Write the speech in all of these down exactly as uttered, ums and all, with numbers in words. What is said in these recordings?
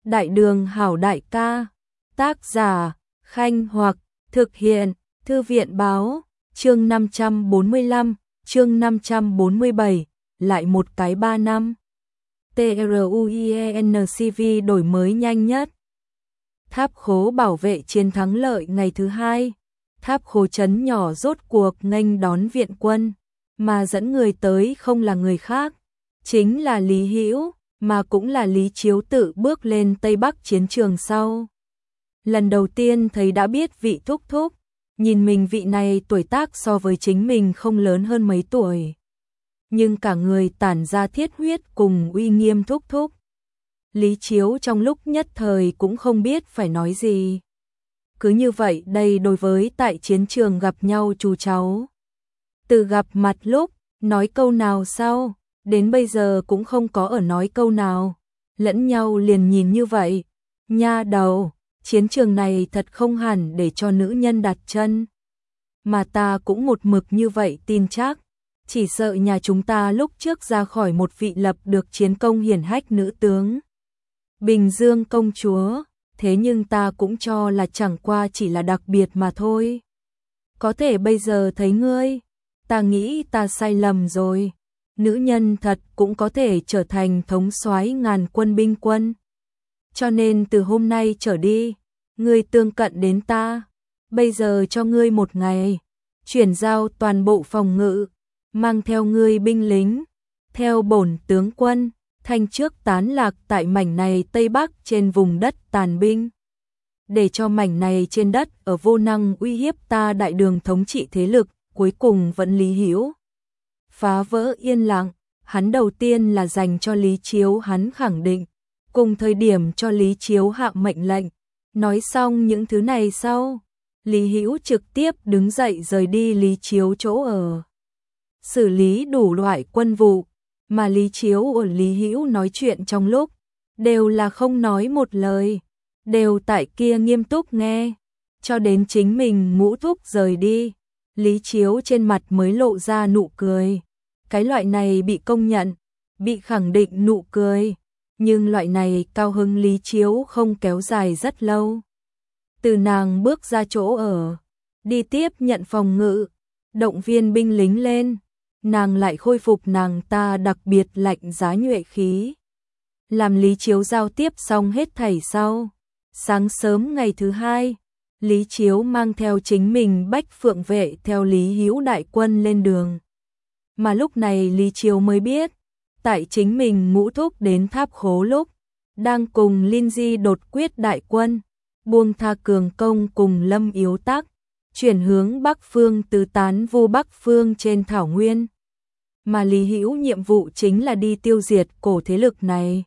Đại đường hảo đại ca, tác giả, Khanh Hoặc, thực hiện, Thư viện Báo, chương năm trăm bốn mươi lăm, chương năm trăm bốn mươi bảy, lại một cái ba năm. TRUIENCV đổi mới nhanh nhất. Tháp khố bảo vệ chiến thắng lợi ngày thứ hai. Tháp khố trấn nhỏ rốt cuộc nghênh đón viện quân, mà dẫn người tới không là người khác, chính là Lý Hữu, mà cũng là Lý Chiếu tự bước lên Tây Bắc chiến trường sau. Lần đầu tiên thấy đã biết vị thúc thúc, nhìn mình vị này tuổi tác so với chính mình không lớn hơn mấy tuổi, nhưng cả người tản ra thiết huyết cùng uy nghiêm thúc thúc. Lý Chiếu trong lúc nhất thời cũng không biết phải nói gì. Cứ như vậy đây đối với tại chiến trường gặp nhau chú cháu. Từ gặp mặt lúc, nói câu nào sau, đến bây giờ cũng không có ở nói câu nào. Lẫn nhau liền nhìn như vậy. Nha đầu, chiến trường này thật không hẳn để cho nữ nhân đặt chân. Mà ta cũng một mực như vậy tin chắc. Chỉ sợ nhà chúng ta lúc trước ra khỏi một vị lập được chiến công hiển hách nữ tướng Bình Dương công chúa, thế nhưng ta cũng cho là chẳng qua chỉ là đặc biệt mà thôi. Có thể bây giờ thấy ngươi, ta nghĩ ta sai lầm rồi. Nữ nhân thật cũng có thể trở thành thống soái ngàn quân binh quân. Cho nên từ hôm nay trở đi, ngươi tương cận đến ta. Bây giờ cho ngươi một ngày, chuyển giao toàn bộ phòng ngự, mang theo ngươi binh lính, theo bổn tướng quân, thanh trước tán lạc tại mảnh này Tây Bắc trên vùng đất tàn binh. Để cho mảnh này trên đất ở vô năng uy hiếp ta đại đường thống trị thế lực, cuối cùng vẫn Lý Hữu. Phá vỡ yên lặng, hắn đầu tiên là dành cho Lý Chiếu hắn khẳng định, cùng thời điểm cho Lý Chiếu hạ mệnh lệnh. Nói xong những thứ này sau, Lý Hữu trực tiếp đứng dậy rời đi Lý Chiếu chỗ ở, xử lý đủ loại quân vụ, mà Lý Chiếu ở Lý Hữu nói chuyện trong lúc, đều là không nói một lời, đều tại kia nghiêm túc nghe, cho đến chính mình ngũ thúc rời đi, Lý Chiếu trên mặt mới lộ ra nụ cười. Cái loại này bị công nhận, bị khẳng định nụ cười, nhưng loại này cao hứng Lý Chiếu không kéo dài rất lâu. Từ nàng bước ra chỗ ở, đi tiếp nhận phòng ngự, động viên binh lính lên, nàng lại khôi phục nàng ta đặc biệt lạnh giá nhuệ khí. Làm Lý Chiếu giao tiếp xong hết thảy sau, sáng sớm ngày thứ hai, Lý Chiếu mang theo chính mình Bách Phượng vệ theo Lý Hữu đại quân lên đường. Mà lúc này Lý Chiếu mới biết, tại chính mình ngũ thúc đến tháp khố lúc, đang cùng Linh Di đột quyết đại quân, buông tha cường công cùng Lâm Yếu Tắc, chuyển hướng Bắc Phương từ tán vô Bắc Phương trên thảo nguyên. Mà Lý Hữu nhiệm vụ chính là đi tiêu diệt cổ thế lực này.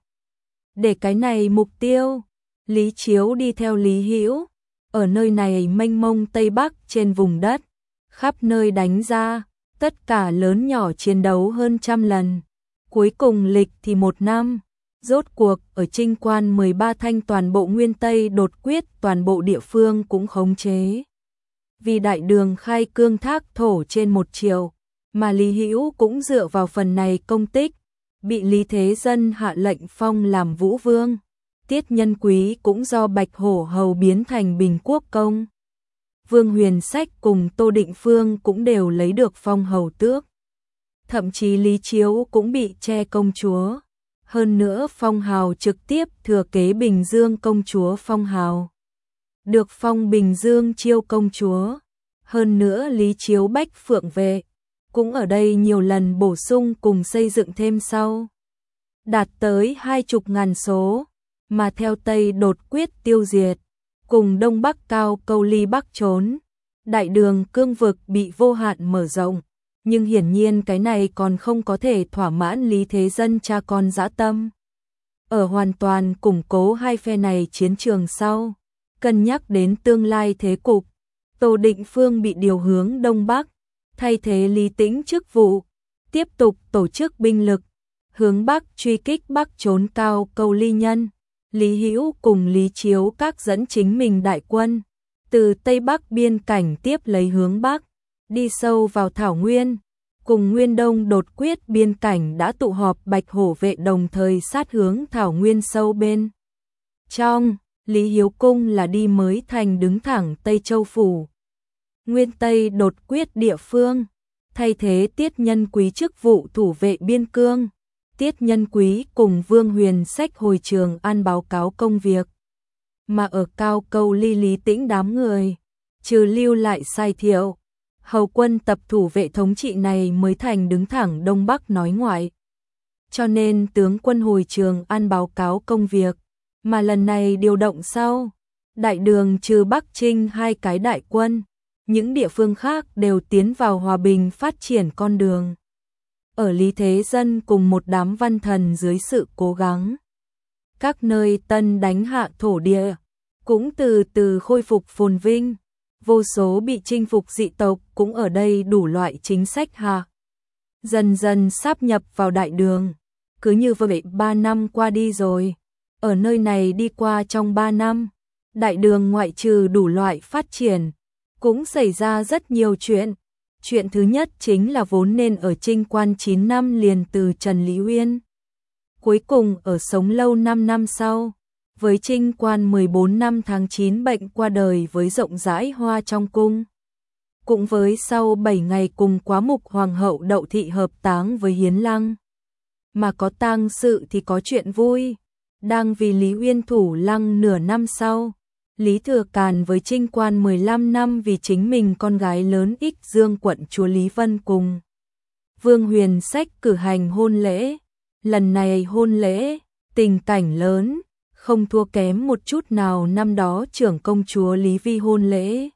Để cái này mục tiêu, Lý Chiếu đi theo Lý Hữu, ở nơi này mênh mông Tây Bắc trên vùng đất, khắp nơi đánh ra, tất cả lớn nhỏ chiến đấu hơn trăm lần. Cuối cùng lịch thì một năm, rốt cuộc ở Trinh Quan mười ba thanh toàn bộ Nguyên Tây đột quyết toàn bộ địa phương cũng khống chế. Vì đại đường khai cương thác thổ trên một triệu, mà Lý Hữu cũng dựa vào phần này công tích, bị Lý Thế Dân hạ lệnh phong làm Vũ Vương. Tiết Nhân Quý cũng do Bạch Hổ Hầu biến thành Bình Quốc Công. Vương Huyền Sách cùng Tô Định Phương cũng đều lấy được phong hầu tước. Thậm chí Lý Chiếu cũng bị che công chúa. Hơn nữa phong hào trực tiếp thừa kế Bình Dương công chúa phong hào. Được phong Bình Dương chiêu công chúa. Hơn nữa Lý Chiếu Bách Phượng vệ, cũng ở đây nhiều lần bổ sung cùng xây dựng thêm sau. Đạt tới hai chục ngàn số, mà theo Tây đột quyết tiêu diệt, cùng Đông Bắc cao câu ly Bắc trốn. Đại đường cương vực bị vô hạn mở rộng, nhưng hiển nhiên cái này còn không có thể thỏa mãn Lý Thế Dân cha con dã tâm. Ở hoàn toàn củng cố hai phe này chiến trường sau, cân nhắc đến tương lai thế cục, Tô Định Phương bị điều hướng Đông Bắc, thay thế Lý Tĩnh chức vụ, tiếp tục tổ chức binh lực, hướng Bắc truy kích Bắc trốn cao câu ly nhân. Lý Hữu cùng Lý Chiếu các dẫn chính mình đại quân, từ Tây Bắc biên cảnh tiếp lấy hướng Bắc, đi sâu vào Thảo Nguyên, cùng Nguyên Đông đột quyết biên cảnh đã tụ họp Bạch Hổ vệ đồng thời sát hướng Thảo Nguyên sâu bên. trong, Lý Hiếu Cung là đi mới thành đứng thẳng Tây Châu Phủ. Nguyên Tây đột quyết địa phương, thay thế Tiết Nhân Quý chức vụ thủ vệ biên cương. Tiết Nhân Quý cùng Vương Huyền Sách hồi Trường An báo cáo công việc. Mà ở Cao Câu Ly Lý Tĩnh đám người, trừ lưu lại Sai Thiệu, hầu quân tập thủ vệ thống trị này mới thành đứng thẳng Đông Bắc nói ngoại. Cho nên tướng quân hồi Trường An báo cáo công việc, mà lần này điều động sau, đại đường trừ Bắc Trinh hai cái đại quân, những địa phương khác đều tiến vào hòa bình phát triển con đường. Ở Lý Thế Dân cùng một đám văn thần dưới sự cố gắng, các nơi tân đánh hạ thổ địa cũng từ từ khôi phục phồn vinh, vô số bị chinh phục dị tộc cũng ở đây đủ loại chính sách hạ dần dần sáp nhập vào đại đường. Cứ như vậy ba năm qua đi rồi, ở nơi này đi qua trong ba năm, đại đường ngoại trừ đủ loại phát triển, cũng xảy ra rất nhiều chuyện. Chuyện thứ nhất chính là vốn nên ở Trinh quan chín năm liền từ Trần Lý Uyên, cuối cùng ở sống lâu năm năm sau, với Trinh quan mười bốn năm tháng chín bệnh qua đời với rộng rãi hoa trong cung. Cũng với sau bảy ngày cùng quá mục hoàng hậu Đậu Thị hợp táng với Hiến Lăng. Mà có tang sự thì có chuyện vui, đang vì Lý Uyên thủ lăng nửa năm sau, Lý Thừa Càn với Trinh quan mười lăm năm vì chính mình con gái lớn Ích Dương quận chúa Lý Vân cùng Vương Huyền Sách cử hành hôn lễ. Lần này hôn lễ, tình cảnh lớn, không thua kém một chút nào năm đó trưởng công chúa Lý Vi hôn lễ.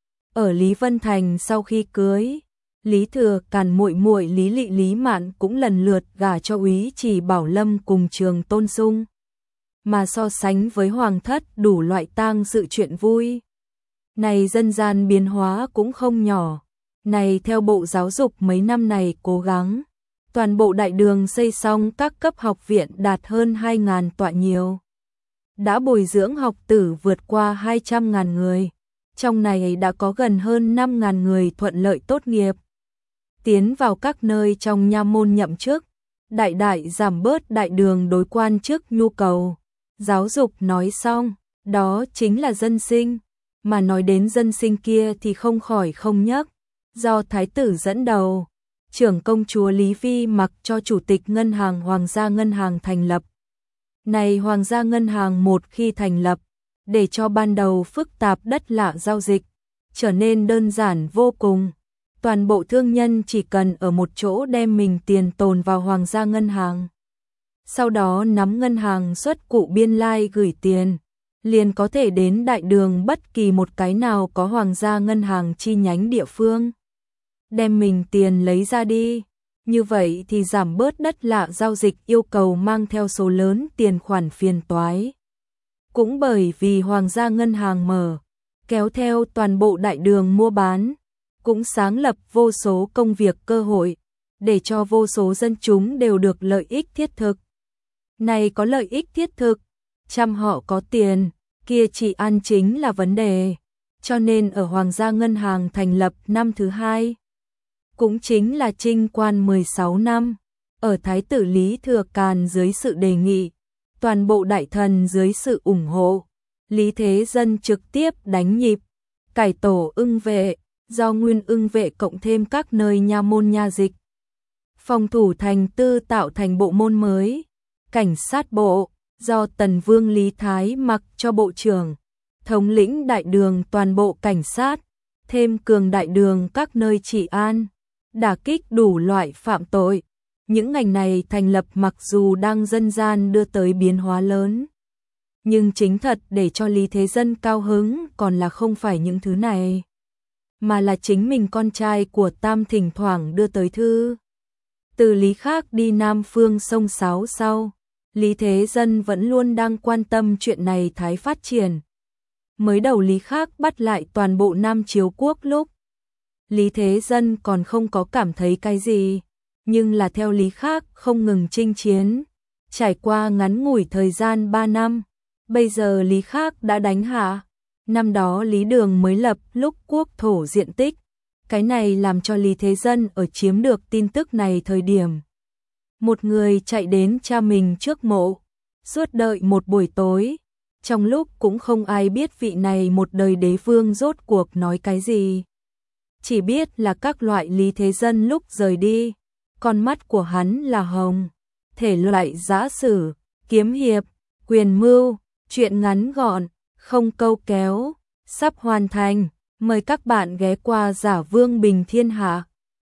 Ở Lý Vân Thành sau khi cưới, Lý Thừa Càn muội muội Lý Lị Lý Mạn cũng lần lượt gả cho úy chỉ Bảo Lâm cùng Trường Tôn Sung. Mà so sánh với hoàng thất đủ loại tang sự chuyện vui, này dân gian biến hóa cũng không nhỏ. Này theo Bộ Giáo dục mấy năm này cố gắng, toàn bộ đại đường xây xong các cấp học viện đạt hơn hai nghìn tọa nhiều. Đã bồi dưỡng học tử vượt qua hai trăm nghìn người, trong này đã có gần hơn năm nghìn người thuận lợi tốt nghiệp, tiến vào các nơi trong nha môn nhậm chức, đại đại giảm bớt đại đường đối quan chức nhu cầu. Giáo dục nói xong, đó chính là dân sinh, mà nói đến dân sinh kia thì không khỏi không nhắc, do thái tử dẫn đầu, trưởng công chúa Lý Vi mặc cho chủ tịch ngân hàng Hoàng gia ngân hàng thành lập. Này Hoàng gia ngân hàng một khi thành lập, để cho ban đầu phức tạp đất lạ giao dịch, trở nên đơn giản vô cùng. Toàn bộ thương nhân chỉ cần ở một chỗ đem mình tiền tồn vào Hoàng gia ngân hàng, sau đó nắm ngân hàng xuất cụ biên lai gửi tiền, liền có thể đến đại đường bất kỳ một cái nào có Hoàng gia ngân hàng chi nhánh địa phương, đem mình tiền lấy ra đi. Như vậy thì giảm bớt đất lạ giao dịch yêu cầu mang theo số lớn tiền khoản phiền toái. Cũng bởi vì Hoàng gia ngân hàng mở, kéo theo toàn bộ đại đường mua bán, cũng sáng lập vô số công việc cơ hội, để cho vô số dân chúng đều được lợi ích thiết thực. Này có lợi ích thiết thực, trăm họ có tiền, kia chỉ ăn chính là vấn đề. Cho nên ở Hoàng gia ngân hàng thành lập năm thứ hai, cũng chính là Trinh quan mười sáu năm, ở Thái tử Lý Thừa Càn dưới sự đề nghị, toàn bộ đại thần dưới sự ủng hộ, Lý Thế Dân trực tiếp đánh nhịp, cải tổ ưng vệ, do nguyên ưng vệ cộng thêm các nơi nha môn nha dịch. Phòng thủ thành tư tạo thành bộ môn mới, cảnh sát bộ, do Tần Vương Lý Thái mặc cho bộ trưởng, thống lĩnh đại đường toàn bộ cảnh sát, thêm cường đại đường các nơi trị an, đả kích đủ loại phạm tội. Những ngành này thành lập mặc dù đang dân gian đưa tới biến hóa lớn, nhưng chính thật để cho Lý Thế Dân cao hứng còn là không phải những thứ này, mà là chính mình con trai của Tam thỉnh thoảng đưa tới thư. Từ Lý Khác đi Nam Phương sông Sáo sau, Lý Thế Dân vẫn luôn đang quan tâm chuyện này thái phát triển. Mới đầu Lý Khác bắt lại toàn bộ Nam Chiếu Quốc lúc, Lý Thế Dân còn không có cảm thấy cái gì, nhưng là theo Lý Khác không ngừng chinh chiến, trải qua ngắn ngủi thời gian ba năm, bây giờ Lý Khác đã đánh hạ. Năm đó Lý Đường mới lập lúc quốc thổ diện tích, cái này làm cho Lý Thế Dân ở chiếm được tin tức này thời điểm. Một người chạy đến cha mình trước mộ, suốt đợi một buổi tối, Trong lúc cũng không ai biết vị này một đời đế vương rốt cuộc nói cái gì. Chỉ biết là các loại Lý Thế Dân lúc rời đi, con mắt của hắn là hồng. Thể loại giã sử, kiếm hiệp, quyền mưu, truyện ngắn gọn, không câu kéo, sắp hoàn thành. Mời các bạn ghé qua Giả Vương Bình Thiên Hạ.